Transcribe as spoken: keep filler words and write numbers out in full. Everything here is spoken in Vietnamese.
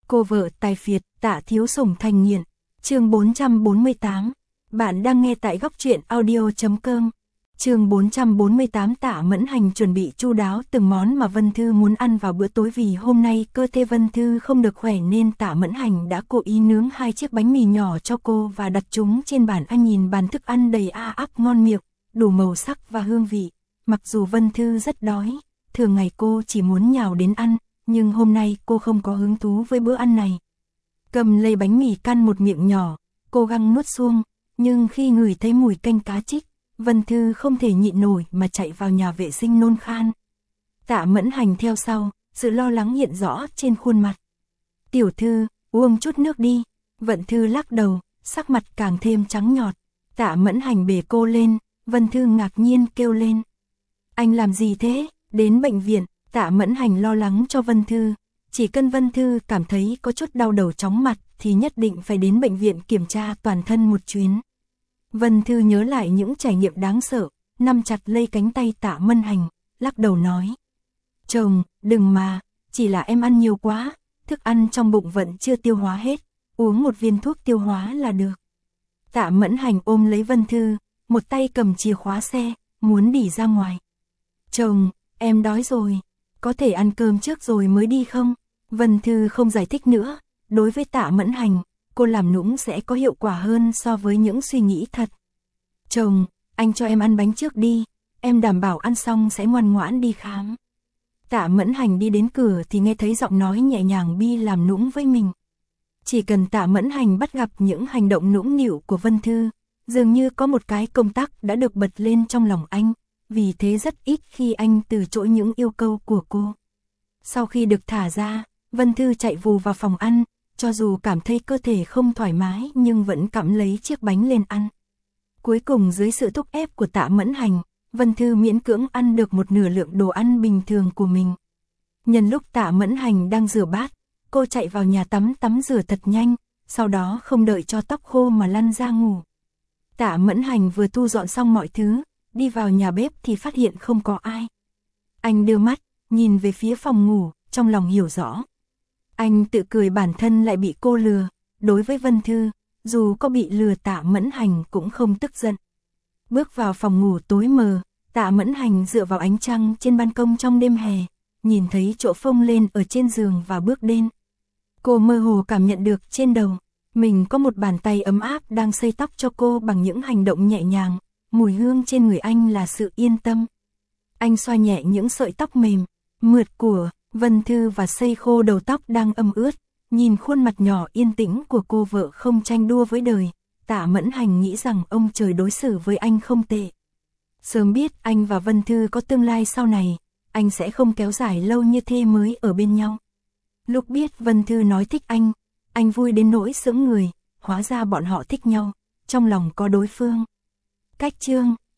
Cô vợ tài phiệt, Tạ Thiếu Sủng thành nghiện. Chương bốn trăm bốn mươi tám. Bạn đang nghe tại góc truyện audio chấm com. Chương bốn trăm bốn mươi tám. Tạ Mẫn Hành chuẩn bị chu đáo từng món mà Vân Thư muốn ăn vào bữa tối, vì hôm nay cơ thể Vân Thư không được khỏe nên Tạ Mẫn Hành đã cố ý nướng hai chiếc bánh mì nhỏ cho cô và đặt chúng trên bàn ăn. Nhìn bàn thức ăn đầy a ắp ngon miệng, đủ màu sắc và hương vị. Mặc dù Vân Thư rất đói, thường ngày cô chỉ muốn nhào đến ăn, nhưng hôm nay cô không có hứng thú với bữa ăn này. Cầm lấy bánh mì căn một miệng nhỏ, cô gắng nuốt xuống, nhưng khi ngửi thấy mùi canh cá trích, Vân Thư không thể nhịn nổi mà chạy vào nhà vệ sinh nôn khan. Tạ Mẫn Hành theo sau, sự lo lắng hiện rõ trên khuôn mặt. "Tiểu Thư, uống chút nước đi." Vân Thư lắc đầu, sắc mặt càng thêm trắng nhọt. Tạ Mẫn Hành bế cô lên, Vân Thư ngạc nhiên kêu lên: "Anh làm gì thế?" Đến bệnh viện, Tạ Mẫn Hành lo lắng cho Vân Thư. Chỉ cần Vân Thư cảm thấy có chút đau đầu chóng mặt thì nhất định phải đến bệnh viện kiểm tra toàn thân một chuyến. Vân Thư nhớ lại những trải nghiệm đáng sợ, nắm chặt lấy cánh tay Tạ Mẫn Hành, lắc đầu nói: "Chồng, đừng mà, chỉ là em ăn nhiều quá, thức ăn trong bụng vẫn chưa tiêu hóa hết, uống một viên thuốc tiêu hóa là được." Tạ Mẫn Hành ôm lấy Vân Thư, một tay cầm chìa khóa xe, muốn đi ra ngoài. "Chồng, em đói rồi, có thể ăn cơm trước rồi mới đi không?" Vân Thư không giải thích nữa, đối với Tạ Mẫn Hành, cô làm nũng sẽ có hiệu quả hơn so với những suy nghĩ thật. "Chồng, anh cho em ăn bánh trước đi, em đảm bảo ăn xong sẽ ngoan ngoãn đi khám." Tạ Mẫn Hành đi đến cửa thì nghe thấy giọng nói nhẹ nhàng bi làm nũng với mình. Chỉ cần Tạ Mẫn Hành bắt gặp những hành động nũng nịu của Vân Thư, dường như có một cái công tắc đã được bật lên trong lòng anh, vì thế rất ít khi anh từ chối những yêu cầu của cô. Sau khi được thả ra, Vân Thư chạy vù vào phòng ăn, cho dù cảm thấy cơ thể không thoải mái nhưng vẫn cắm lấy chiếc bánh lên ăn. Cuối cùng dưới sự thúc ép của Tạ Mẫn Hành, Vân Thư miễn cưỡng ăn được một nửa lượng đồ ăn bình thường của mình. Nhân lúc Tạ Mẫn Hành đang rửa bát, cô chạy vào nhà tắm tắm rửa thật nhanh, sau đó không đợi cho tóc khô mà lăn ra ngủ. Tạ Mẫn Hành vừa thu dọn xong mọi thứ, đi vào nhà bếp thì phát hiện không có ai. Anh đưa mắt, nhìn về phía phòng ngủ, trong lòng hiểu rõ. Anh tự cười bản thân lại bị cô lừa. Đối với Vân Thư, dù có bị lừa Tạ Mẫn Hành cũng không tức giận. Bước vào phòng ngủ tối mờ, Tạ Mẫn Hành dựa vào ánh trăng trên ban công trong đêm hè, nhìn thấy chỗ phông lên ở trên giường và bước đến. Cô mơ hồ cảm nhận được trên đầu mình có một bàn tay ấm áp đang xây tóc cho cô bằng những hành động nhẹ nhàng. Mùi hương trên người anh là sự yên tâm. Anh xoa nhẹ những sợi tóc mềm, mượt của Vân Thư và xây khô đầu tóc đang ẩm ướt. Nhìn khuôn mặt nhỏ yên tĩnh của cô vợ không tranh đua với đời, Tạ Mẫn Hành nghĩ rằng ông trời đối xử với anh không tệ. Sớm biết anh và Vân Thư có tương lai sau này, anh sẽ không kéo dài lâu như thế mới ở bên nhau. Lúc biết Vân Thư nói thích anh, anh vui đến nỗi sững người, hóa ra bọn họ thích nhau, trong lòng có đối phương. Cách chương